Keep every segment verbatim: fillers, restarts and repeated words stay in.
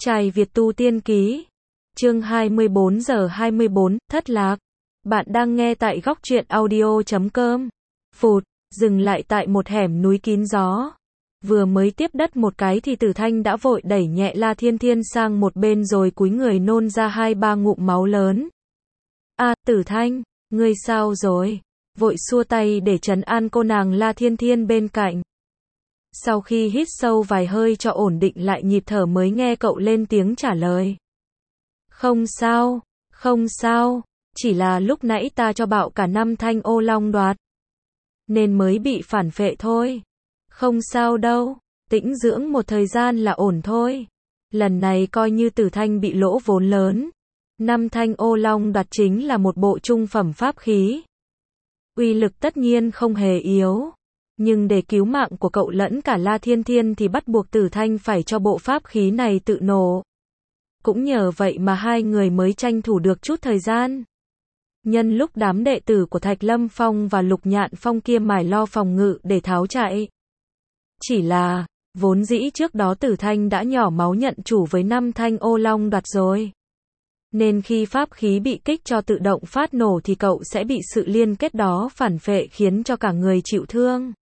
Trai Việt tu tiên ký. Chương hai mươi bốn giờ hai mươi bốn, thất lạc. Bạn đang nghe tại góc truyện audio chấm com. Phụt, dừng lại tại một hẻm núi kín gió. Vừa mới tiếp đất một cái thì Tử Thanh đã vội đẩy nhẹ La Thiên Thiên sang một bên rồi cúi người nôn ra hai ba ngụm máu lớn. A, Tử Thanh, ngươi sao rồi? Vội xua tay để trấn an cô nàng La Thiên Thiên bên cạnh. Sau khi hít sâu vài hơi cho ổn định lại nhịp thở mới nghe cậu lên tiếng trả lời. Không sao, không sao, chỉ là lúc nãy ta cho bạo cả năm thanh ô long đoạt, nên mới bị phản phệ thôi. Không sao đâu, tĩnh dưỡng một thời gian là ổn thôi. Lần này coi như Tử Thanh bị lỗ vốn lớn. Năm thanh ô long đoạt chính là một bộ trung phẩm pháp khí. Uy lực tất nhiên không hề yếu. Nhưng để cứu mạng của cậu lẫn cả La Thiên Thiên thì bắt buộc Tử Thanh phải cho bộ pháp khí này tự nổ. Cũng nhờ vậy mà hai người mới tranh thủ được chút thời gian. Nhân lúc đám đệ tử của Thạch Lâm Phong và Lục Nhạn Phong kia mải lo phòng ngự để tháo chạy. Chỉ là, vốn dĩ trước đó Tử Thanh đã nhỏ máu nhận chủ với năm thanh ô long đoạt rồi. Nên khi pháp khí bị kích cho tự động phát nổ thì cậu sẽ bị sự liên kết đó phản phệ khiến cho cả người chịu thương.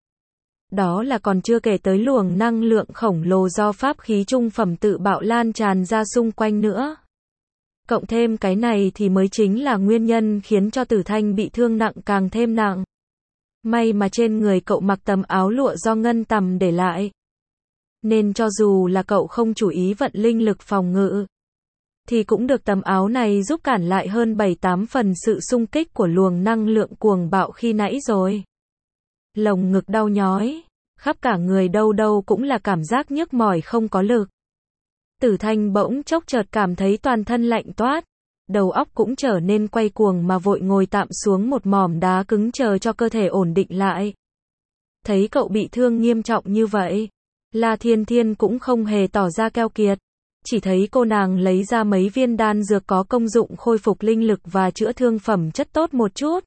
Đó là còn chưa kể tới luồng năng lượng khổng lồ do pháp khí trung phẩm tự bạo lan tràn ra xung quanh nữa. Cộng thêm cái này thì mới chính là nguyên nhân khiến cho Tử Thanh bị thương nặng càng thêm nặng. May mà trên người cậu mặc tấm áo lụa do Ngân Tầm để lại. Nên cho dù là cậu không chủ ý vận linh lực phòng ngự, thì cũng được tấm áo này giúp cản lại hơn bảy tám phần sự xung kích của luồng năng lượng cuồng bạo khi nãy rồi. Lồng ngực đau nhói, khắp cả người đâu đâu cũng là cảm giác nhức mỏi không có lực. Tử Thanh bỗng chốc chợt cảm thấy toàn thân lạnh toát, đầu óc cũng trở nên quay cuồng mà vội ngồi tạm xuống một mỏm đá cứng chờ cho cơ thể ổn định lại. Thấy cậu bị thương nghiêm trọng như vậy, La Thiên Thiên cũng không hề tỏ ra keo kiệt, chỉ thấy cô nàng lấy ra mấy viên đan dược có công dụng khôi phục linh lực và chữa thương phẩm chất tốt một chút.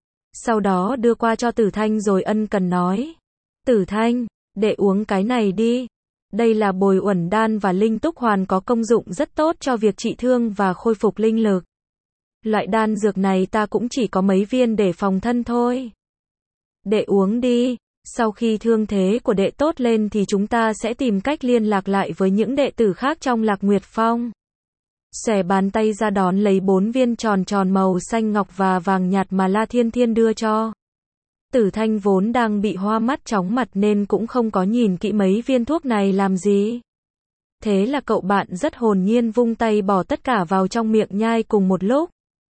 Sau đó đưa qua cho Tử Thanh rồi ân cần nói. Tử Thanh, để uống cái này đi. Đây là bồi uẩn đan và linh túc hoàn có công dụng rất tốt cho việc trị thương và khôi phục linh lực. Loại đan dược này ta cũng chỉ có mấy viên để phòng thân thôi. Đệ uống đi, sau khi thương thế của đệ tốt lên thì chúng ta sẽ tìm cách liên lạc lại với những đệ tử khác trong Lạc Nguyệt Phong. Xòe bàn tay ra đón lấy bốn viên tròn tròn màu xanh ngọc và vàng nhạt mà La Thiên Thiên đưa cho. Tử Thanh vốn đang bị hoa mắt chóng mặt nên cũng không có nhìn kỹ mấy viên thuốc này làm gì. Thế là cậu bạn rất hồn nhiên vung tay bỏ tất cả vào trong miệng nhai cùng một lúc.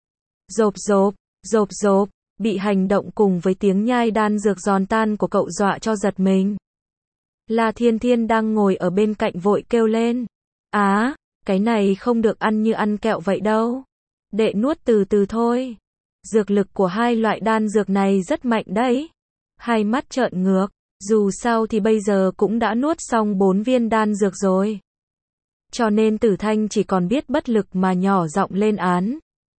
Rộp rộp, rộp rộp, bị hành động cùng với tiếng nhai đan dược giòn tan của cậu dọa cho giật mình. La Thiên Thiên đang ngồi ở bên cạnh vội kêu lên. Á, cái này không được ăn như ăn kẹo vậy đâu. Đệ nuốt từ từ thôi. Dược lực của hai loại đan dược này rất mạnh đấy. Hai mắt trợn ngược, dù sao thì bây giờ cũng đã nuốt xong bốn viên đan dược rồi. Cho nên Tử Thanh chỉ còn biết bất lực mà nhỏ giọng lên án.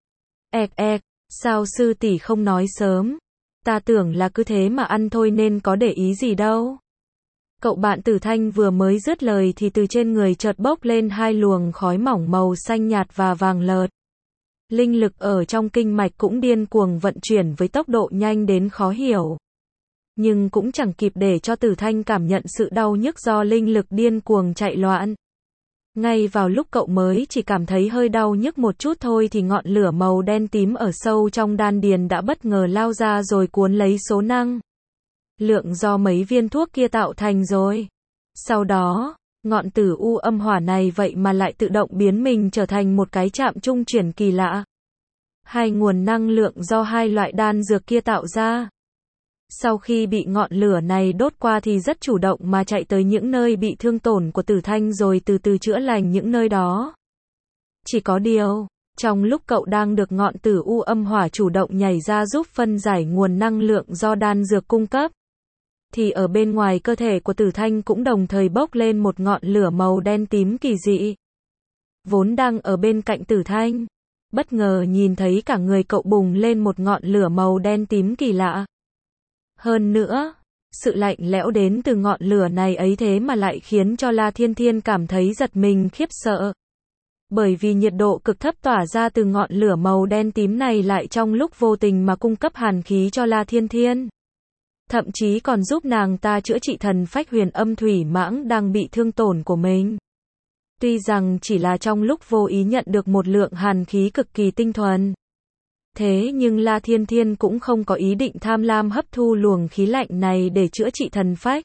Ẹc ẹc, sao sư tỷ không nói sớm? Ta tưởng là cứ thế mà ăn thôi nên có để ý gì đâu. Cậu bạn Tử Thanh vừa mới dứt lời thì từ trên người chợt bốc lên hai luồng khói mỏng màu xanh nhạt và vàng lợt. Linh lực ở trong kinh mạch cũng điên cuồng vận chuyển với tốc độ nhanh đến khó hiểu. Nhưng cũng chẳng kịp để cho Tử Thanh cảm nhận sự đau nhức do linh lực điên cuồng chạy loạn. Ngay vào lúc cậu mới chỉ cảm thấy hơi đau nhức một chút thôi thì ngọn lửa màu đen tím ở sâu trong đan điền đã bất ngờ lao ra rồi cuốn lấy số năng lượng do mấy viên thuốc kia tạo thành rồi. Sau đó, ngọn tử u âm hỏa này vậy mà lại tự động biến mình trở thành một cái chạm trung chuyển kỳ lạ. Hai nguồn năng lượng do hai loại đan dược kia tạo ra. Sau khi bị ngọn lửa này đốt qua thì rất chủ động mà chạy tới những nơi bị thương tổn của Tử Thanh rồi từ từ chữa lành những nơi đó. Chỉ có điều, trong lúc cậu đang được ngọn tử u âm hỏa chủ động nhảy ra giúp phân giải nguồn năng lượng do đan dược cung cấp, thì ở bên ngoài cơ thể của Tử Thanh cũng đồng thời bốc lên một ngọn lửa màu đen tím kỳ dị. Vốn đang ở bên cạnh Tử Thanh, bất ngờ nhìn thấy cả người cậu bùng lên một ngọn lửa màu đen tím kỳ lạ. Hơn nữa, sự lạnh lẽo đến từ ngọn lửa này ấy thế mà lại khiến cho La Thiên Thiên cảm thấy giật mình khiếp sợ. Bởi vì nhiệt độ cực thấp tỏa ra từ ngọn lửa màu đen tím này lại trong lúc vô tình mà cung cấp hàn khí cho La Thiên Thiên. Thậm chí còn giúp nàng ta chữa trị thần phách huyền âm thủy mãng đang bị thương tổn của mình. Tuy rằng chỉ là trong lúc vô ý nhận được một lượng hàn khí cực kỳ tinh thuần. Thế nhưng La Thiên Thiên cũng không có ý định tham lam hấp thu luồng khí lạnh này để chữa trị thần phách.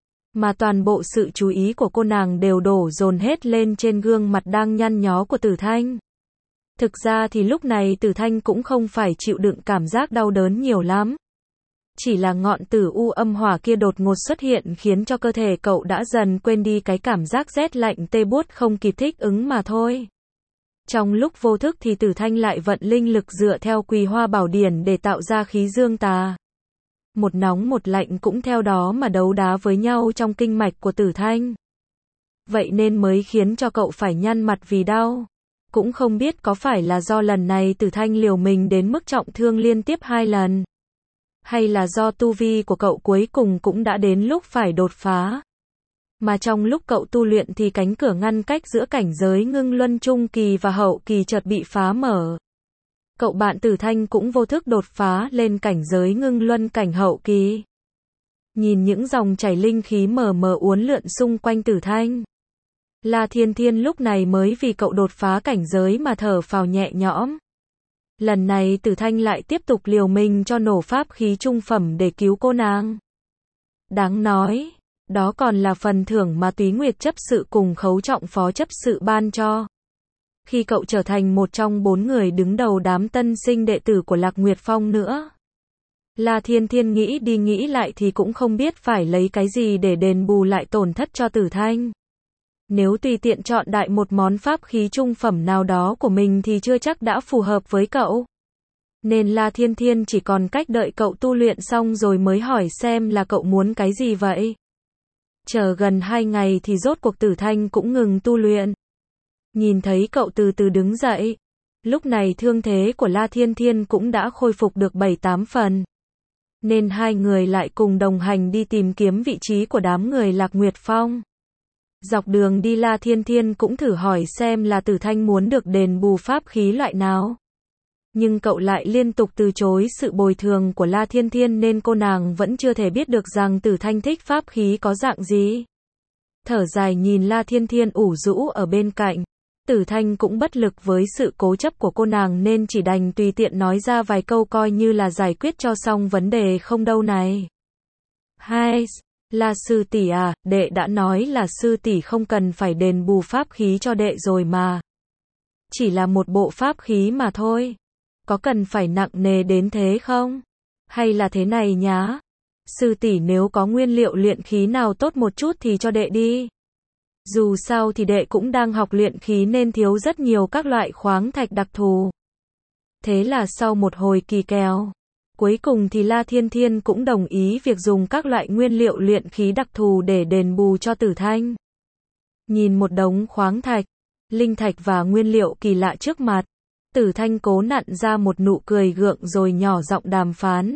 Mà toàn bộ sự chú ý của cô nàng đều đổ dồn hết lên trên gương mặt đang nhăn nhó của Tử Thanh. Thực ra thì lúc này Tử Thanh cũng không phải chịu đựng cảm giác đau đớn nhiều lắm. Chỉ là ngọn tử u âm hỏa kia đột ngột xuất hiện khiến cho cơ thể cậu đã dần quên đi cái cảm giác rét lạnh tê buốt không kịp thích ứng mà thôi. Trong lúc vô thức thì Tử Thanh lại vận linh lực dựa theo Quỳ Hoa Bảo Điển để tạo ra khí dương tà. Một nóng một lạnh cũng theo đó mà đấu đá với nhau trong kinh mạch của Tử Thanh. Vậy nên mới khiến cho cậu phải nhăn mặt vì đau. Cũng không biết có phải là do lần này Tử Thanh liều mình đến mức trọng thương liên tiếp hai lần. Hay là do tu vi của cậu cuối cùng cũng đã đến lúc phải đột phá. Mà trong lúc cậu tu luyện thì cánh cửa ngăn cách giữa cảnh giới ngưng luân trung kỳ và hậu kỳ chợt bị phá mở. Cậu bạn Tử Thanh cũng vô thức đột phá lên cảnh giới ngưng luân cảnh hậu kỳ. Nhìn những dòng chảy linh khí mờ mờ uốn lượn xung quanh Tử Thanh. La Thiên Thiên lúc này mới vì cậu đột phá cảnh giới mà thở phào nhẹ nhõm. Lần này Tử Thanh lại tiếp tục liều mình cho nổ pháp khí trung phẩm để cứu cô nàng. Đáng nói, đó còn là phần thưởng mà Túy Nguyệt chấp sự cùng Khấu Trọng phó chấp sự ban cho. Khi cậu trở thành một trong bốn người đứng đầu đám tân sinh đệ tử của Lạc Nguyệt Phong nữa. La Thiên Thiên nghĩ đi nghĩ lại thì cũng không biết phải lấy cái gì để đền bù lại tổn thất cho Tử Thanh. Nếu tùy tiện chọn đại một món pháp khí trung phẩm nào đó của mình thì chưa chắc đã phù hợp với cậu. Nên La Thiên Thiên chỉ còn cách đợi cậu tu luyện xong rồi mới hỏi xem là cậu muốn cái gì vậy. Chờ gần hai ngày thì rốt cuộc Tử Thanh cũng ngừng tu luyện. Nhìn thấy cậu từ từ đứng dậy. Lúc này thương thế của La Thiên Thiên cũng đã khôi phục được bảy tám phần. Nên hai người lại cùng đồng hành đi tìm kiếm vị trí của đám người Lạc Nguyệt Phong. Dọc đường đi La Thiên Thiên cũng thử hỏi xem là Tử Thanh muốn được đền bù pháp khí loại nào. Nhưng cậu lại liên tục từ chối sự bồi thường của La Thiên Thiên nên cô nàng vẫn chưa thể biết được rằng Tử Thanh thích pháp khí có dạng gì. Thở dài nhìn La Thiên Thiên ủ rũ ở bên cạnh. Tử Thanh cũng bất lực với sự cố chấp của cô nàng nên chỉ đành tùy tiện nói ra vài câu coi như là giải quyết cho xong vấn đề không đâu này. Hai, là sư tỷ à, đệ đã nói là sư tỷ không cần phải đền bù pháp khí cho đệ rồi mà. Chỉ là một bộ pháp khí mà thôi. Có cần phải nặng nề đến thế không? Hay là thế này nhá? Sư tỷ nếu có nguyên liệu luyện khí nào tốt một chút thì cho đệ đi. Dù sao thì đệ cũng đang học luyện khí nên thiếu rất nhiều các loại khoáng thạch đặc thù. Thế là sau một hồi kỳ kèo, cuối cùng thì La Thiên Thiên cũng đồng ý việc dùng các loại nguyên liệu luyện khí đặc thù để đền bù cho Tử Thanh. Nhìn một đống khoáng thạch, linh thạch và nguyên liệu kỳ lạ trước mặt, Tử Thanh cố nặn ra một nụ cười gượng rồi nhỏ giọng đàm phán.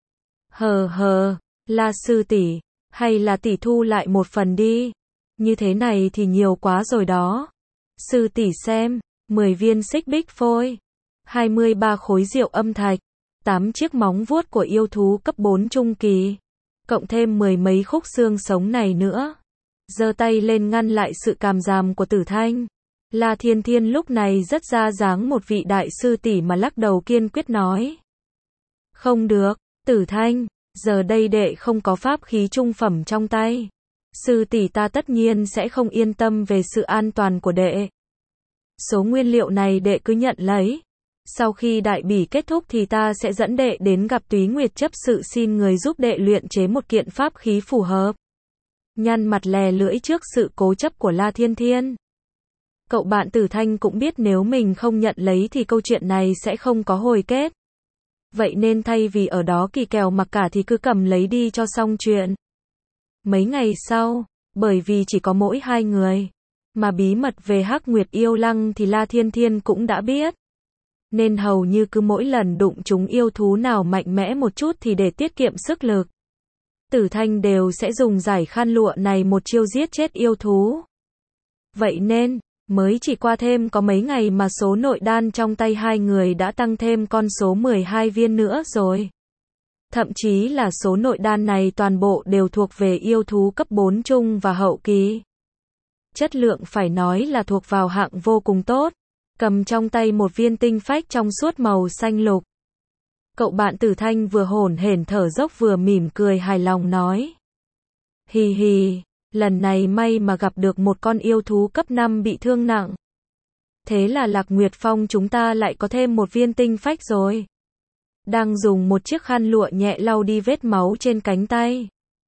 Hờ hờ, La sư tỷ, hay là tỷ thu lại một phần đi. Như thế này thì nhiều quá rồi đó. Sư tỷ xem, mười viên xích bích phôi, hai mươi ba khối rượu âm thạch, tám chiếc móng vuốt của yêu thú cấp bốn trung kỳ, cộng thêm mười mấy khúc xương sống này nữa. Giơ tay lên ngăn lại sự càm ràm của Tử Thanh. La Thiên Thiên lúc này rất ra dáng một vị đại sư tỷ mà lắc đầu kiên quyết nói. Không được, Tử Thanh, giờ đây đệ không có pháp khí trung phẩm trong tay. Sư tỷ ta tất nhiên sẽ không yên tâm về sự an toàn của đệ. Số nguyên liệu này đệ cứ nhận lấy. Sau khi đại bỉ kết thúc thì ta sẽ dẫn đệ đến gặp Túy Nguyệt chấp sự xin người giúp đệ luyện chế một kiện pháp khí phù hợp. Nhăn mặt lè lưỡi trước sự cố chấp của La Thiên Thiên. Cậu bạn Tử Thanh cũng biết nếu mình không nhận lấy thì câu chuyện này sẽ không có hồi kết. Vậy nên thay vì ở đó kỳ kèo mặc cả thì cứ cầm lấy đi cho xong chuyện. Mấy ngày sau, bởi vì chỉ có mỗi hai người, mà bí mật về Hắc Nguyệt Yêu Lăng thì La Thiên Thiên cũng đã biết. Nên hầu như cứ mỗi lần đụng chúng yêu thú nào mạnh mẽ một chút thì để tiết kiệm sức lực, Tử Thanh đều sẽ dùng giải khăn lụa này một chiêu giết chết yêu thú. Vậy nên, Mới chỉ qua thêm có mấy ngày mà số nội đan trong tay hai người đã tăng thêm con số mười hai viên nữa rồi. Thậm chí là số nội đan này toàn bộ đều thuộc về yêu thú cấp bốn trung và hậu kỳ. Chất lượng phải nói là thuộc vào hạng vô cùng tốt. Cầm trong tay một viên tinh phách trong suốt màu xanh lục. Cậu bạn Tử Thanh vừa hổn hển thở dốc vừa mỉm cười hài lòng nói. Hì hì, lần này may mà gặp được một con yêu thú cấp năm bị thương nặng. Thế là Lạc Nguyệt Phong chúng ta lại có thêm một viên tinh phách rồi. Đang dùng một chiếc khăn lụa nhẹ lau đi vết máu trên cánh tay.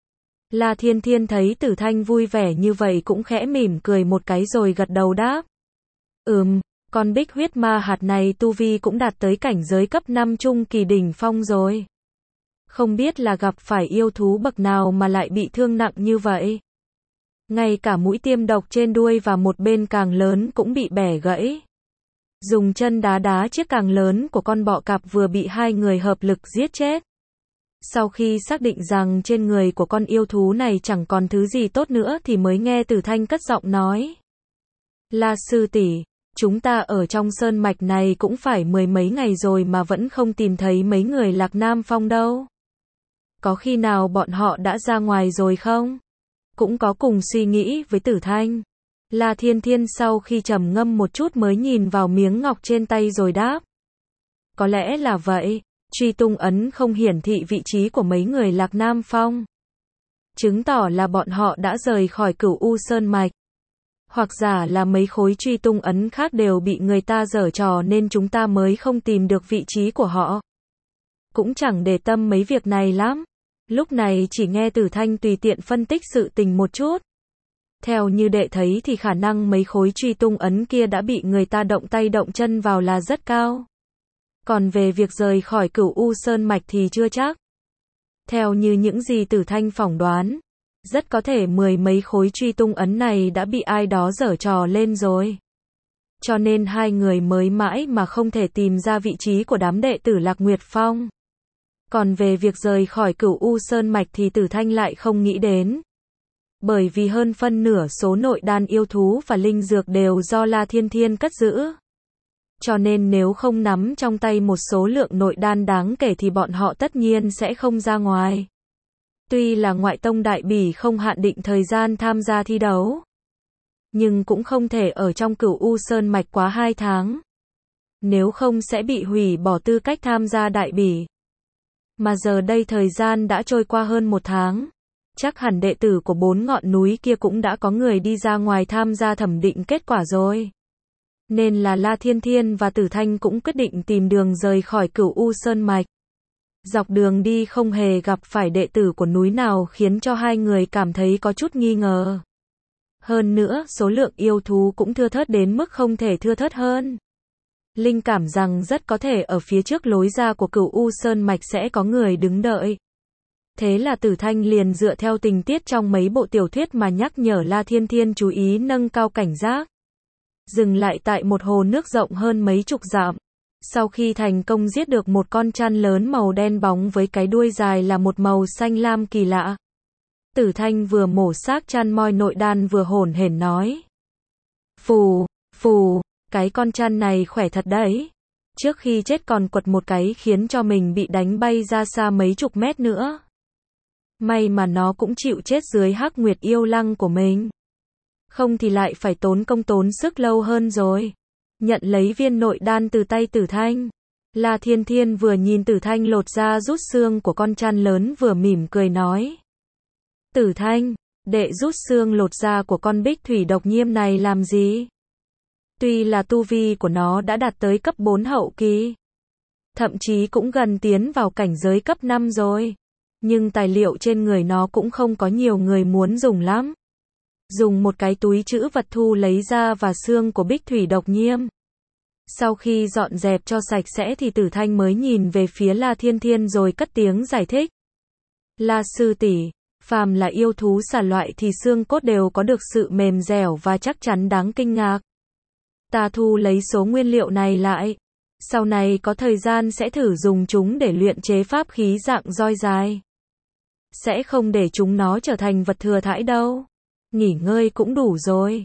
La Thiên Thiên thấy Tử Thanh vui vẻ như vậy cũng khẽ mỉm cười một cái rồi gật đầu đáp. Ừm, con bích huyết ma hạt này tu vi cũng đạt tới cảnh giới cấp năm trung kỳ đỉnh phong rồi. Không biết là gặp phải yêu thú bậc nào mà lại bị thương nặng như vậy. Ngay cả mũi tiêm độc trên đuôi và một bên càng lớn cũng bị bẻ gãy. Dùng chân đá đá chiếc càng lớn của con bọ cạp vừa bị hai người hợp lực giết chết. Sau khi xác định rằng trên người của con yêu thú này chẳng còn thứ gì tốt nữa thì mới nghe Tử Thanh cất giọng nói. La sư tỷ, chúng ta ở trong sơn mạch này cũng phải mười mấy ngày rồi mà vẫn không tìm thấy mấy người Lạc Nam Phong đâu. Có khi nào bọn họ đã ra ngoài rồi không? Cũng có cùng suy nghĩ với Tử Thanh. La Thiên Thiên sau khi trầm ngâm một chút mới nhìn vào miếng ngọc trên tay rồi đáp. Có lẽ là vậy, truy tung ấn không hiển thị vị trí của mấy người Lạc Nam Phong. Chứng tỏ là bọn họ đã rời khỏi Cửu U Sơn Mạch. Hoặc giả là mấy khối truy tung ấn khác đều bị người ta giở trò nên chúng ta mới không tìm được vị trí của họ. Cũng chẳng để tâm mấy việc này lắm. Lúc này chỉ nghe Tử Thanh tùy tiện phân tích sự tình một chút. Theo như đệ thấy thì khả năng mấy khối truy tung ấn kia đã bị người ta động tay động chân vào là rất cao. Còn về việc rời khỏi Cửu U Sơn Mạch thì chưa chắc. Theo như những gì Tử Thanh phỏng đoán, rất có thể mười mấy khối truy tung ấn này đã bị ai đó giở trò lên rồi. Cho nên hai người mới mãi mà không thể tìm ra vị trí của đám đệ tử Lạc Nguyệt Phong. Còn về việc rời khỏi Cửu U Sơn Mạch thì Tử Thanh lại không nghĩ đến. Bởi vì hơn phân nửa số nội đan yêu thú và linh dược đều do La Thiên Thiên cất giữ. Cho nên nếu không nắm trong tay một số lượng nội đan đáng kể thì bọn họ tất nhiên sẽ không ra ngoài. Tuy là ngoại tông đại bỉ không hạn định thời gian tham gia thi đấu, nhưng cũng không thể ở trong Cửu U Sơn Mạch quá hai tháng. Nếu không sẽ bị hủy bỏ tư cách tham gia đại bỉ. Mà giờ đây thời gian đã trôi qua hơn một tháng. Chắc hẳn đệ tử của bốn ngọn núi kia cũng đã có người đi ra ngoài tham gia thẩm định kết quả rồi. Nên là La Thiên Thiên và Tử Thanh cũng quyết định tìm đường rời khỏi Cửu U Sơn Mạch. Dọc đường đi không hề gặp phải đệ tử của núi nào khiến cho hai người cảm thấy có chút nghi ngờ. Hơn nữa, số lượng yêu thú cũng thưa thớt đến mức không thể thưa thớt hơn. Linh cảm rằng rất có thể ở phía trước lối ra của Cửu U Sơn Mạch sẽ có người đứng đợi. Thế là Tử Thanh liền dựa theo tình tiết trong mấy bộ tiểu thuyết mà nhắc nhở La Thiên Thiên chú ý nâng cao cảnh giác. Dừng lại tại một hồ nước rộng hơn mấy chục dặm. Sau khi thành công giết được một con chăn lớn màu đen bóng với cái đuôi dài là một màu xanh lam kỳ lạ. Tử Thanh vừa mổ xác chăn moi nội đan vừa hổn hển nói. Phù, phù, cái con chăn này khỏe thật đấy. Trước khi chết còn quật một cái khiến cho mình bị đánh bay ra xa mấy chục mét nữa. May mà nó cũng chịu chết dưới Hắc Nguyệt yêu lăng của mình. Không thì lại phải tốn công tốn sức lâu hơn rồi. Nhận lấy viên nội đan từ tay Tử Thanh. La Thiên Thiên vừa nhìn Tử Thanh lột ra rút xương của con chăn lớn vừa mỉm cười nói. Tử Thanh, đệ rút xương lột da của con bích thủy độc nhiêm này làm gì? Tuy là tu vi của nó đã đạt tới cấp bốn hậu kỳ. Thậm chí cũng gần tiến vào cảnh giới cấp năm rồi. Nhưng tài liệu trên người nó cũng không có nhiều người muốn dùng lắm. Dùng một cái túi trữ vật thu lấy da và xương của bích thủy độc nhiêm. Sau khi dọn dẹp cho sạch sẽ thì Tử Thanh mới nhìn về phía La Thiên Thiên rồi cất tiếng giải thích. La sư tỷ, phàm là yêu thú xà loại thì xương cốt đều có được sự mềm dẻo và chắc chắn đáng kinh ngạc. Ta thu lấy số nguyên liệu này lại. Sau này có thời gian sẽ thử dùng chúng để luyện chế pháp khí dạng roi dài. Sẽ không để chúng nó trở thành vật thừa thãi đâu. Nghỉ ngơi cũng đủ rồi.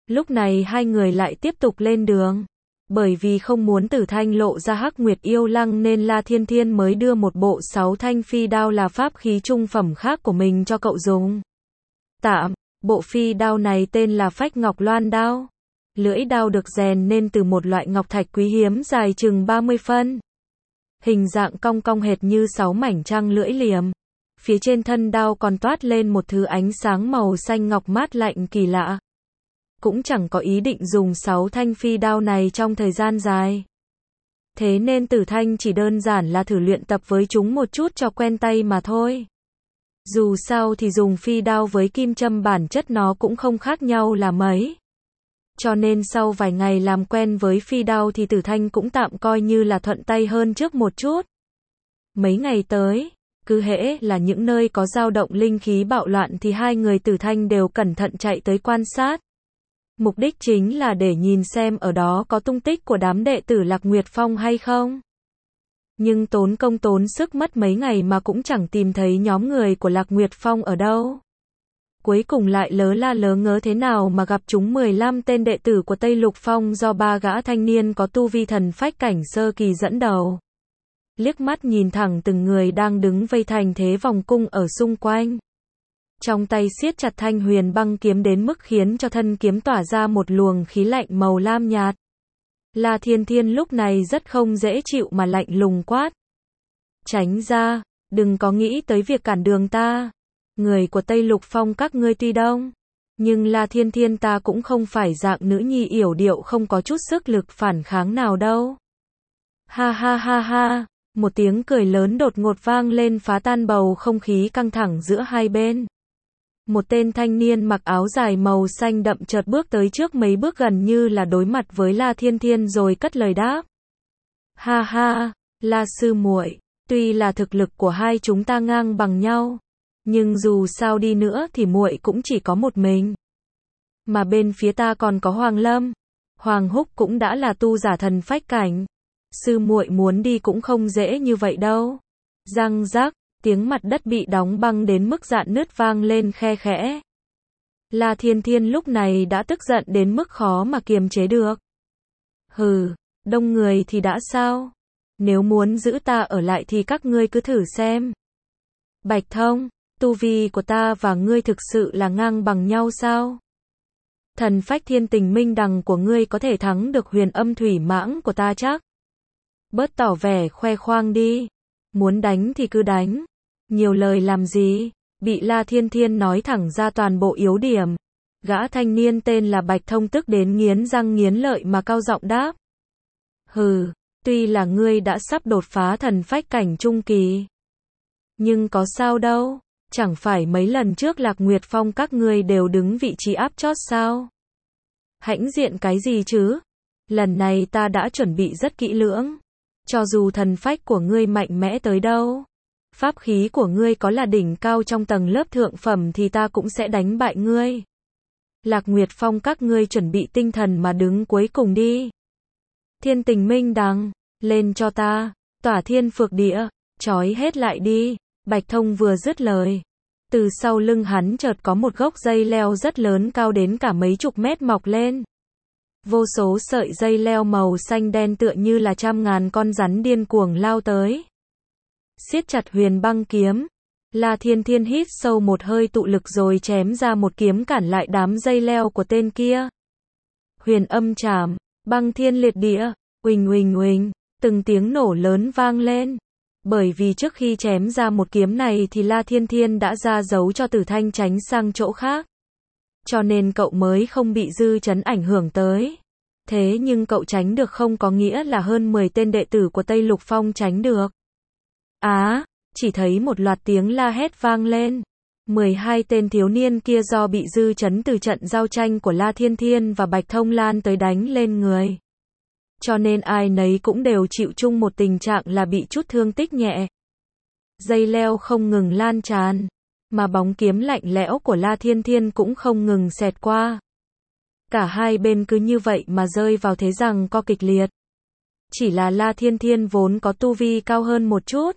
Lúc này hai người lại tiếp tục lên đường. Bởi vì không muốn Tử Thanh lộ ra Hắc Nguyệt yêu lăng nên La Thiên Thiên mới đưa một bộ sáu thanh phi đao là pháp khí trung phẩm khác của mình cho cậu dùng. Tạm, bộ phi đao này tên là Phách Ngọc Loan đao. Lưỡi đao được rèn nên từ một loại ngọc thạch quý hiếm dài chừng ba mươi phân. Hình dạng cong cong hệt như sáu mảnh trăng lưỡi liềm. Phía trên thân đao còn toát lên một thứ ánh sáng màu xanh ngọc mát lạnh kỳ lạ. Cũng chẳng có ý định dùng sáu thanh phi đao này trong thời gian dài. Thế nên Tử Thanh chỉ đơn giản là thử luyện tập với chúng một chút cho quen tay mà thôi. Dù sao thì dùng phi đao với kim châm bản chất nó cũng không khác nhau là mấy. Cho nên sau vài ngày làm quen với phi đao thì Tử Thanh cũng tạm coi như là thuận tay hơn trước một chút. Mấy ngày tới, cứ hễ là những nơi có dao động linh khí bạo loạn thì hai người Tử Thanh đều cẩn thận chạy tới quan sát. Mục đích chính là để nhìn xem ở đó có tung tích của đám đệ tử Lạc Nguyệt Phong hay không. Nhưng tốn công tốn sức mất mấy ngày mà cũng chẳng tìm thấy nhóm người của Lạc Nguyệt Phong ở đâu. Cuối cùng lại lớ la lớ ngớ thế nào mà gặp chúng mười lăm tên đệ tử của Tây Lục Phong do ba gã thanh niên có tu vi thần phách cảnh sơ kỳ dẫn đầu. Liếc mắt nhìn thẳng từng người đang đứng vây thành thế vòng cung ở xung quanh. Trong tay siết chặt thanh huyền băng kiếm đến mức khiến cho thân kiếm tỏa ra một luồng khí lạnh màu lam nhạt. La Thiên Thiên lúc này rất không dễ chịu mà lạnh lùng quát. Tránh ra, đừng có nghĩ tới việc cản đường ta. Người của Tây Lục Phong các ngươi tuy đông, nhưng La Thiên Thiên ta cũng không phải dạng nữ nhi yểu điệu không có chút sức lực phản kháng nào đâu. Ha ha ha ha, một tiếng cười lớn đột ngột vang lên phá tan bầu không khí căng thẳng giữa hai bên. Một tên thanh niên mặc áo dài màu xanh đậm chợt bước tới trước mấy bước gần như là đối mặt với La Thiên Thiên rồi cất lời đáp. Ha ha, La sư muội, tuy là thực lực của hai chúng ta ngang bằng nhau, nhưng dù sao đi nữa thì muội cũng chỉ có một mình. Mà bên phía ta còn có Hoàng Lâm, Hoàng Húc cũng đã là tu giả thần phách cảnh. Sư muội muốn đi cũng không dễ như vậy đâu. Răng rắc, tiếng mặt đất bị đóng băng đến mức rạn nứt vang lên khe khẽ. La Thiên Thiên lúc này đã tức giận đến mức khó mà kiềm chế được. Hừ, đông người thì đã sao? Nếu muốn giữ ta ở lại thì các ngươi cứ thử xem. Bạch Thông, tu vi của ta và ngươi thực sự là ngang bằng nhau sao? Thần phách thiên tình minh đằng của ngươi có thể thắng được huyền âm thủy mãng của ta chắc? Bớt tỏ vẻ khoe khoang đi. Muốn đánh thì cứ đánh. Nhiều lời làm gì? Bị La Thiên Thiên nói thẳng ra toàn bộ yếu điểm. Gã thanh niên tên là Bạch Thông tức đến nghiến răng nghiến lợi mà cao giọng đáp. Hừ, tuy là ngươi đã sắp đột phá thần phách cảnh trung kỳ. Nhưng có sao đâu, chẳng phải mấy lần trước Lạc Nguyệt Phong các ngươi đều đứng vị trí áp chót sao? Hãnh diện cái gì chứ? Lần này ta đã chuẩn bị rất kỹ lưỡng. Cho dù thần phách của ngươi mạnh mẽ tới đâu, pháp khí của ngươi có là đỉnh cao trong tầng lớp thượng phẩm thì ta cũng sẽ đánh bại ngươi. Lạc Nguyệt Phong các ngươi chuẩn bị tinh thần mà đứng cuối cùng đi. Thiên tình minh đằng, lên cho ta, tỏa thiên phược địa, trói hết lại đi. Bạch Thông vừa dứt lời, từ sau lưng hắn chợt có một gốc dây leo rất lớn cao đến cả mấy chục mét mọc lên. Vô số sợi dây leo màu xanh đen tựa như là trăm ngàn con rắn điên cuồng lao tới. Siết chặt huyền băng kiếm, La Thiên Thiên hít sâu một hơi tụ lực rồi chém ra một kiếm cản lại đám dây leo của tên kia. Huyền âm trảm, băng thiên liệt địa, uỳnh uỳnh uỳnh, từng tiếng nổ lớn vang lên. Bởi vì trước khi chém ra một kiếm này thì La Thiên Thiên đã ra dấu cho Tử Thanh tránh sang chỗ khác. Cho nên cậu mới không bị dư chấn ảnh hưởng tới. Thế nhưng cậu tránh được không có nghĩa là hơn mười tên đệ tử của Tây Lục Phong tránh được. Á, chỉ thấy một loạt tiếng la hét vang lên. mười hai tên thiếu niên kia do bị dư chấn từ trận giao tranh của La Thiên Thiên và Bạch Thông lan tới đánh lên người. Cho nên ai nấy cũng đều chịu chung một tình trạng là bị chút thương tích nhẹ. Dây leo không ngừng lan tràn, mà bóng kiếm lạnh lẽo của La Thiên Thiên cũng không ngừng xẹt qua. Cả hai bên cứ như vậy mà rơi vào thế giằng co kịch liệt. Chỉ là La Thiên Thiên vốn có tu vi cao hơn một chút.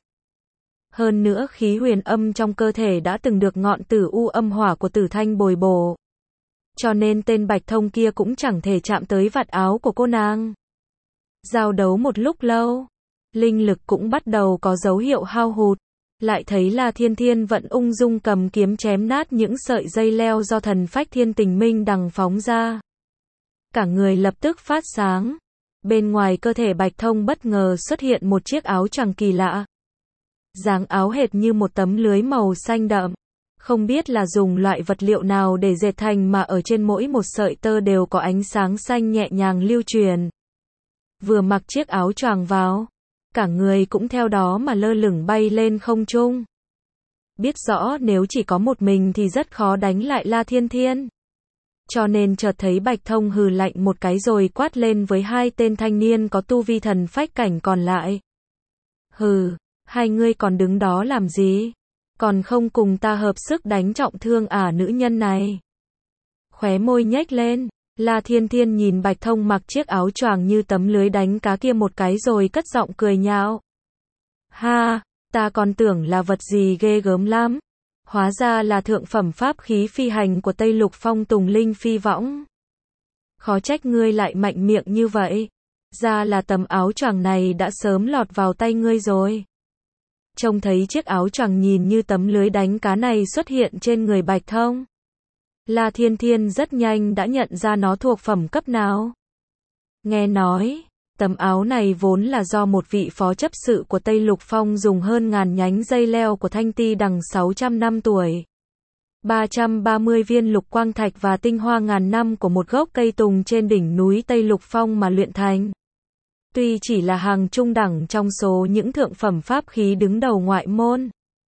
Hơn nữa khí huyền âm trong cơ thể đã từng được ngọn tử u âm hỏa của Tử Thanh bồi bổ. cho nên tên Bạch Thông kia cũng chẳng thể chạm tới vạt áo của cô nàng. Giao đấu một lúc lâu, linh lực cũng bắt đầu có dấu hiệu hao hụt, lại thấy La Thiên Thiên vẫn ung dung cầm kiếm chém nát những sợi dây leo do thần phách thiên tình minh đằng phóng ra. Cả người lập tức phát sáng. Bên ngoài cơ thể Bạch Thông bất ngờ xuất hiện một chiếc áo choàng kỳ lạ. Dáng áo hệt như một tấm lưới màu xanh đậm. Không biết là dùng loại vật liệu nào để dệt thành mà ở trên mỗi một sợi tơ đều có ánh sáng xanh nhẹ nhàng lưu truyền. Vừa mặc chiếc áo choàng vào, cả người cũng theo đó mà lơ lửng bay lên không trung. Biết rõ nếu chỉ có một mình thì rất khó đánh lại La Thiên Thiên. Cho nên chợt thấy Bạch Thông hừ lạnh một cái rồi quát lên với hai tên thanh niên có tu vi thần phách cảnh còn lại. Hừ, hai ngươi còn đứng đó làm gì? Còn không cùng ta hợp sức đánh trọng thương ả nữ nhân này. Khóe môi nhếch lên, La Thiên Thiên nhìn Bạch Thông mặc chiếc áo choàng như tấm lưới đánh cá kia một cái rồi cất giọng cười nhạo. Ha, ta còn tưởng là vật gì ghê gớm lắm. Hóa ra là thượng phẩm pháp khí phi hành của Tây Lục Phong Tùng Linh Phi Võng. Khó trách ngươi lại mạnh miệng như vậy. Ra là tấm áo choàng này đã sớm lọt vào tay ngươi rồi. Trông thấy chiếc áo choàng nhìn như tấm lưới đánh cá này xuất hiện trên người Bạch Thông. La Thiên Thiên rất nhanh đã nhận ra nó thuộc phẩm cấp nào. Nghe nói, tấm áo này vốn là do một vị phó chấp sự của Tây Lục Phong dùng hơn ngàn nhánh dây leo của thanh ti đằng sáu trăm năm tuổi. ba trăm ba mươi viên lục quang thạch và tinh hoa ngàn năm của một gốc cây tùng trên đỉnh núi Tây Lục Phong mà luyện thành. Tuy chỉ là hàng trung đẳng trong số những thượng phẩm pháp khí đứng đầu ngoại môn.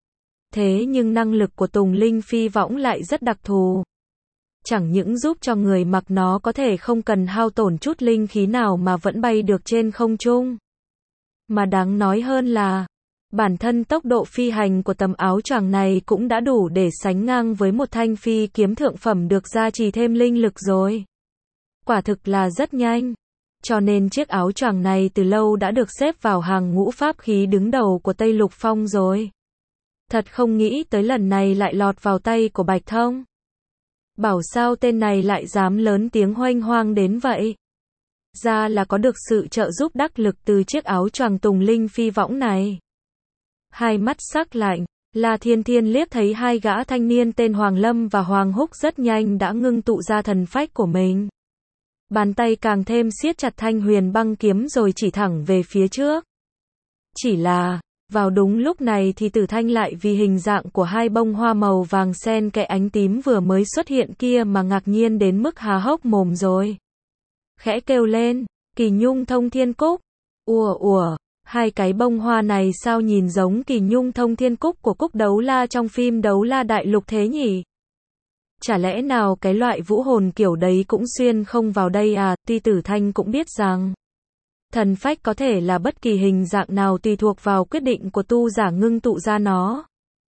Thế nhưng năng lực của Tùng Linh Phi Võng lại rất đặc thù. Chẳng những giúp cho người mặc nó có thể không cần hao tổn chút linh khí nào mà vẫn bay được trên không trung. Mà đáng nói hơn là, bản thân tốc độ phi hành của tấm áo choàng này cũng đã đủ để sánh ngang với một thanh phi kiếm thượng phẩm được gia trì thêm linh lực rồi. Quả thực là rất nhanh. Cho nên chiếc áo choàng này từ lâu đã được xếp vào hàng ngũ pháp khí đứng đầu của Tây Lục Phong rồi. Thật không nghĩ tới lần này lại lọt vào tay của Bạch Thông. Bảo sao tên này lại dám lớn tiếng hoanh hoang đến vậy. Ra là có được sự trợ giúp đắc lực từ chiếc áo choàng Tùng Linh Phi Võng này. Hai mắt sắc lạnh, La Thiên Thiên liếc thấy hai gã thanh niên tên Hoàng Lâm và Hoàng Húc rất nhanh đã ngưng tụ ra thần phách của mình. Bàn tay càng thêm siết chặt thanh huyền băng kiếm rồi chỉ thẳng về phía trước. Chỉ là, vào đúng lúc này thì Tử Thanh lại vì hình dạng của hai bông hoa màu vàng sen kẽ ánh tím vừa mới xuất hiện kia mà ngạc nhiên đến mức há hốc mồm rồi. Khẽ kêu lên, Kỳ Nhung Thông Thiên Cúc. Ùa ùa, hai cái bông hoa này sao nhìn giống Kỳ Nhung Thông Thiên Cúc của Cúc Đấu La trong phim Đấu La Đại Lục thế nhỉ? Chả lẽ nào cái loại vũ hồn kiểu đấy cũng xuyên không vào đây à? Tuy Tử Thanh cũng biết rằng thần phách có thể là bất kỳ hình dạng nào tùy thuộc vào quyết định của tu giả ngưng tụ ra nó.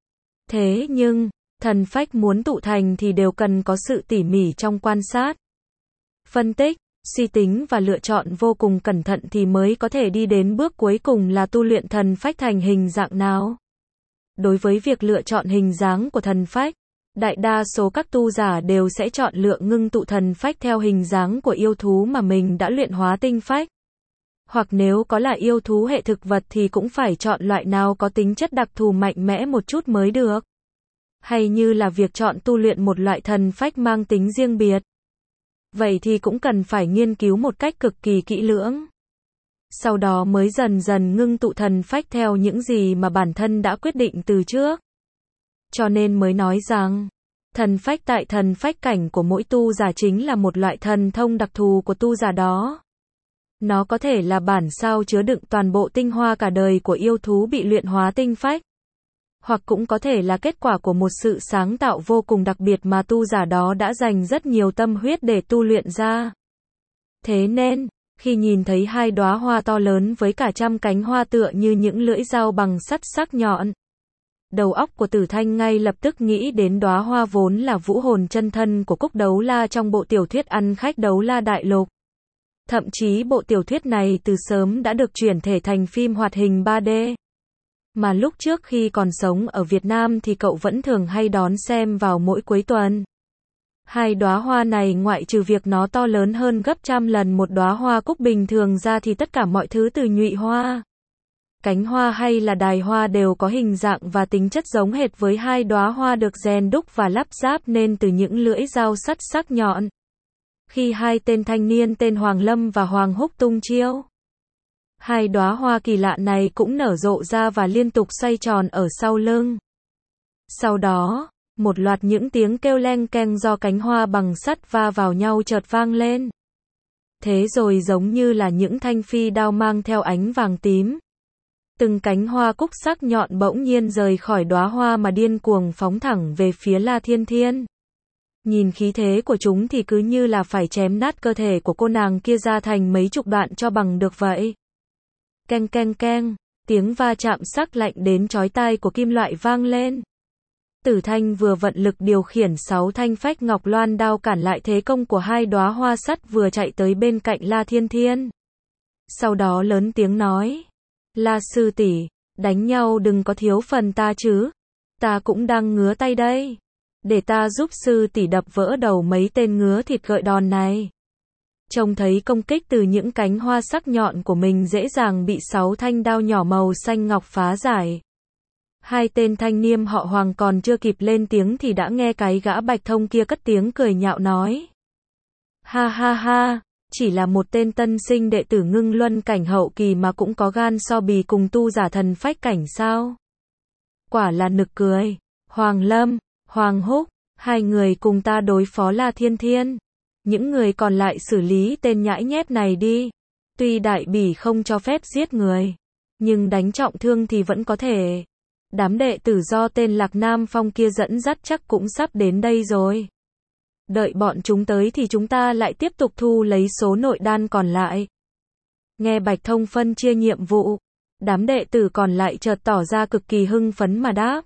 Thế nhưng, thần phách muốn tụ thành thì đều cần có sự tỉ mỉ trong quan sát, phân tích, suy tính và lựa chọn vô cùng cẩn thận thì mới có thể đi đến bước cuối cùng là tu luyện thần phách thành hình dạng nào. Đối với việc lựa chọn hình dáng của thần phách, đại đa số các tu giả đều sẽ chọn lựa ngưng tụ thần phách theo hình dáng của yêu thú mà mình đã luyện hóa tinh phách. Hoặc nếu có là yêu thú hệ thực vật thì cũng phải chọn loại nào có tính chất đặc thù mạnh mẽ một chút mới được. Hay như là việc chọn tu luyện một loại thần phách mang tính riêng biệt. Vậy thì cũng cần phải nghiên cứu một cách cực kỳ kỹ lưỡng. Sau đó mới dần dần ngưng tụ thần phách theo những gì mà bản thân đã quyết định từ trước. Cho nên mới nói rằng, thần phách tại thần phách cảnh của mỗi tu giả chính là một loại thần thông đặc thù của tu giả đó. Nó có thể là bản sao chứa đựng toàn bộ tinh hoa cả đời của yêu thú bị luyện hóa tinh phách. Hoặc cũng có thể là kết quả của một sự sáng tạo vô cùng đặc biệt mà tu giả đó đã dành rất nhiều tâm huyết để tu luyện ra. Thế nên, khi nhìn thấy hai đóa hoa to lớn với cả trăm cánh hoa tựa như những lưỡi dao bằng sắt sắc nhọn, đầu óc của Tử Thanh ngay lập tức nghĩ đến đóa hoa vốn là vũ hồn chân thân của Cúc Đấu La trong bộ tiểu thuyết Ăn Khách Đấu La Đại Lục. Thậm chí bộ tiểu thuyết này từ sớm đã được chuyển thể thành phim hoạt hình ba D. Mà lúc trước khi còn sống ở Việt Nam thì cậu vẫn thường hay đón xem vào mỗi cuối tuần. Hai đóa hoa này ngoại trừ việc nó to lớn hơn gấp trăm lần một đóa hoa cúc bình thường ra thì tất cả mọi thứ từ nhụy hoa, cánh hoa hay là đài hoa đều có hình dạng và tính chất giống hệt với hai đóa hoa được rèn đúc và lắp ráp nên từ những lưỡi dao sắt sắc nhọn. Khi hai tên thanh niên tên Hoàng Lâm và Hoàng Húc tung chiêu, hai đóa hoa kỳ lạ này cũng nở rộ ra và liên tục xoay tròn ở sau lưng. Sau đó, một loạt những tiếng kêu leng keng do cánh hoa bằng sắt va vào nhau chợt vang lên. Thế rồi giống như là những thanh phi đao mang theo ánh vàng tím, từng cánh hoa cúc sắc nhọn bỗng nhiên rời khỏi đóa hoa mà điên cuồng phóng thẳng về phía La Thiên Thiên. Nhìn khí thế của chúng thì cứ như là phải chém nát cơ thể của cô nàng kia ra thành mấy chục đoạn cho bằng được vậy. Keng keng keng, tiếng va chạm sắc lạnh đến chói tai của kim loại vang lên. Tử Thanh vừa vận lực điều khiển sáu thanh phách ngọc loan đao cản lại thế công của hai đóa hoa sắt vừa chạy tới bên cạnh La Thiên Thiên. Sau đó lớn tiếng nói: La sư tỷ, đánh nhau đừng có thiếu phần ta chứ. Ta cũng đang ngứa tay đây. Để ta giúp sư tỷ đập vỡ đầu mấy tên ngứa thịt gợi đòn này. Trông thấy công kích từ những cánh hoa sắc nhọn của mình dễ dàng bị sáu thanh đao nhỏ màu xanh ngọc phá giải. Hai tên thanh niên họ Hoàng còn chưa kịp lên tiếng thì đã nghe cái gã Bạch Thông kia cất tiếng cười nhạo nói: Ha ha ha, chỉ là một tên tân sinh đệ tử ngưng luân cảnh hậu kỳ mà cũng có gan so bì cùng tu giả thần phách cảnh sao? Quả là nực cười. Hoàng Lâm, Hoàng Húc, hai người cùng ta đối phó La Thiên Thiên. Những người còn lại xử lý tên nhãi nhép này đi. Tuy đại bỉ không cho phép giết người, nhưng đánh trọng thương thì vẫn có thể. Đám đệ tử do tên Lạc Nam Phong kia dẫn dắt chắc cũng sắp đến đây rồi. Đợi bọn chúng tới thì chúng ta lại tiếp tục thu lấy số nội đan còn lại. Nghe Bạch Thông phân chia nhiệm vụ, đám đệ tử còn lại chợt tỏ ra cực kỳ hưng phấn mà đáp: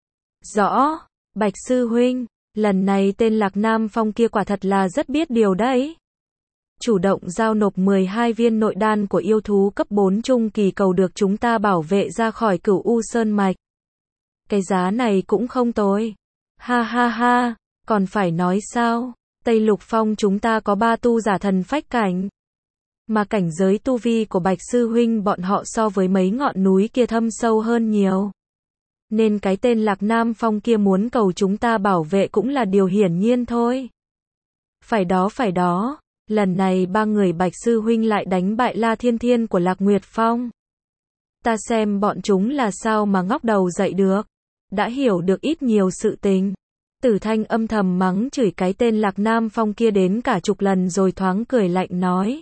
Rõ, Bạch sư huynh, lần này tên Lạc Nam Phong kia quả thật là rất biết điều đấy. Chủ động giao nộp mười hai viên nội đan của yêu thú cấp bốn trung kỳ cầu được chúng ta bảo vệ ra khỏi Cửu U Sơn Mạch. Cái giá này cũng không tồi. Ha ha ha, còn phải nói sao, Tây Lục Phong chúng ta có ba tu giả thần phách cảnh. Mà cảnh giới tu vi của Bạch sư huynh bọn họ so với mấy ngọn núi kia thâm sâu hơn nhiều. Nên cái tên Lạc Nam Phong kia muốn cầu chúng ta bảo vệ cũng là điều hiển nhiên thôi. Phải đó phải đó, lần này ba người Bạch sư huynh lại đánh bại La Thiên Thiên của Lạc Nguyệt Phong. Ta xem bọn chúng là sao mà ngóc đầu dậy được. Đã hiểu được ít nhiều sự tình. Tử Thanh âm thầm mắng chửi cái tên Lạc Nam Phong kia đến cả chục lần rồi thoáng cười lạnh nói: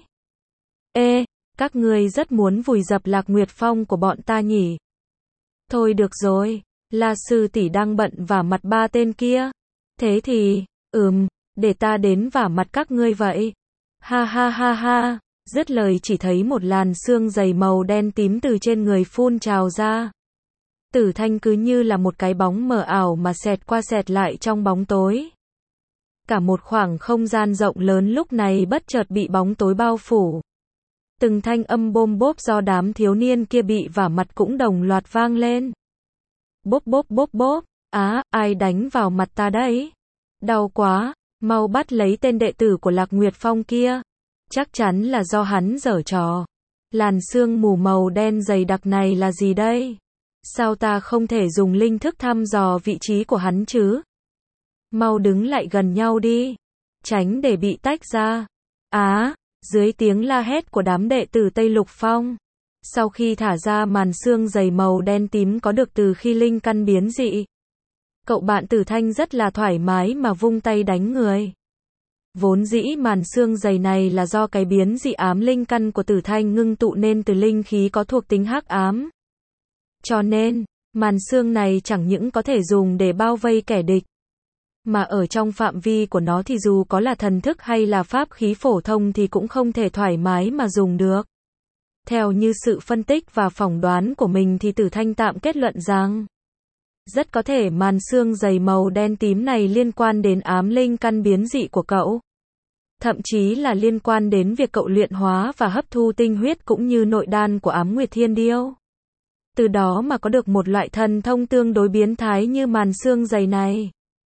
Ê, các ngươi rất muốn vùi dập Lạc Nguyệt Phong của bọn ta nhỉ? Thôi được rồi, La sư tỷ đang bận vả mặt ba tên kia. Thế thì, ừm, để ta đến vả mặt các ngươi vậy. Ha ha ha ha, dứt lời chỉ thấy một làn sương dày màu đen tím từ trên người phun trào ra. Tử Thanh cứ như là một cái bóng mờ ảo mà xẹt qua xẹt lại trong bóng tối. Cả một khoảng không gian rộng lớn lúc này bất chợt bị bóng tối bao phủ. Từng thanh âm bôm bốp do đám thiếu niên kia bị vả mặt cũng đồng loạt vang lên. Bốp bốp bốp bốp, á, ai đánh vào mặt ta đấy? Đau quá, mau bắt lấy tên đệ tử của Lạc Nguyệt Phong kia. Chắc chắn là do hắn giở trò. Làn sương mù màu đen dày đặc này là gì đây? Sao ta không thể dùng linh thức thăm dò vị trí của hắn chứ? Mau đứng lại gần nhau đi, tránh để bị tách ra. Á, dưới tiếng la hét của đám đệ tử Tây Lục Phong, sau khi thả ra màn sương dày màu đen tím có được từ khi linh căn biến dị, cậu bạn Tử Thanh rất là thoải mái mà vung tay đánh người. Vốn dĩ màn sương dày này là do cái biến dị ám linh căn của Tử Thanh ngưng tụ nên từ linh khí có thuộc tính hắc ám. Cho nên, màn sương này chẳng những có thể dùng để bao vây kẻ địch, mà ở trong phạm vi của nó thì dù có là thần thức hay là pháp khí phổ thông thì cũng không thể thoải mái mà dùng được. Theo như sự phân tích và phỏng đoán của mình thì Tử Thanh tạm kết luận rằng, rất có thể màn sương dày màu đen tím này liên quan đến ám linh căn biến dị của cậu. Thậm chí là liên quan đến việc cậu luyện hóa và hấp thu tinh huyết cũng như nội đan của Ám Nguyệt Thiên Điêu. Từ đó mà có được một loại thần thông tương đối biến thái như màn sương dày này.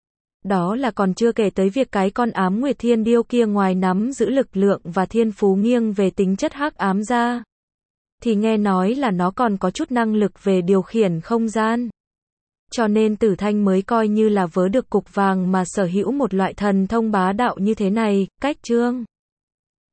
Đó là còn chưa kể tới việc cái con ám nguyệt thiên điêu kia ngoài nắm giữ lực lượng và thiên phú nghiêng về tính chất hắc ám ra, thì nghe nói là nó còn có chút năng lực về điều khiển không gian. Cho nên Tử Thanh mới coi như là vớ được cục vàng mà sở hữu một loại thần thông bá đạo như thế này. Cách chương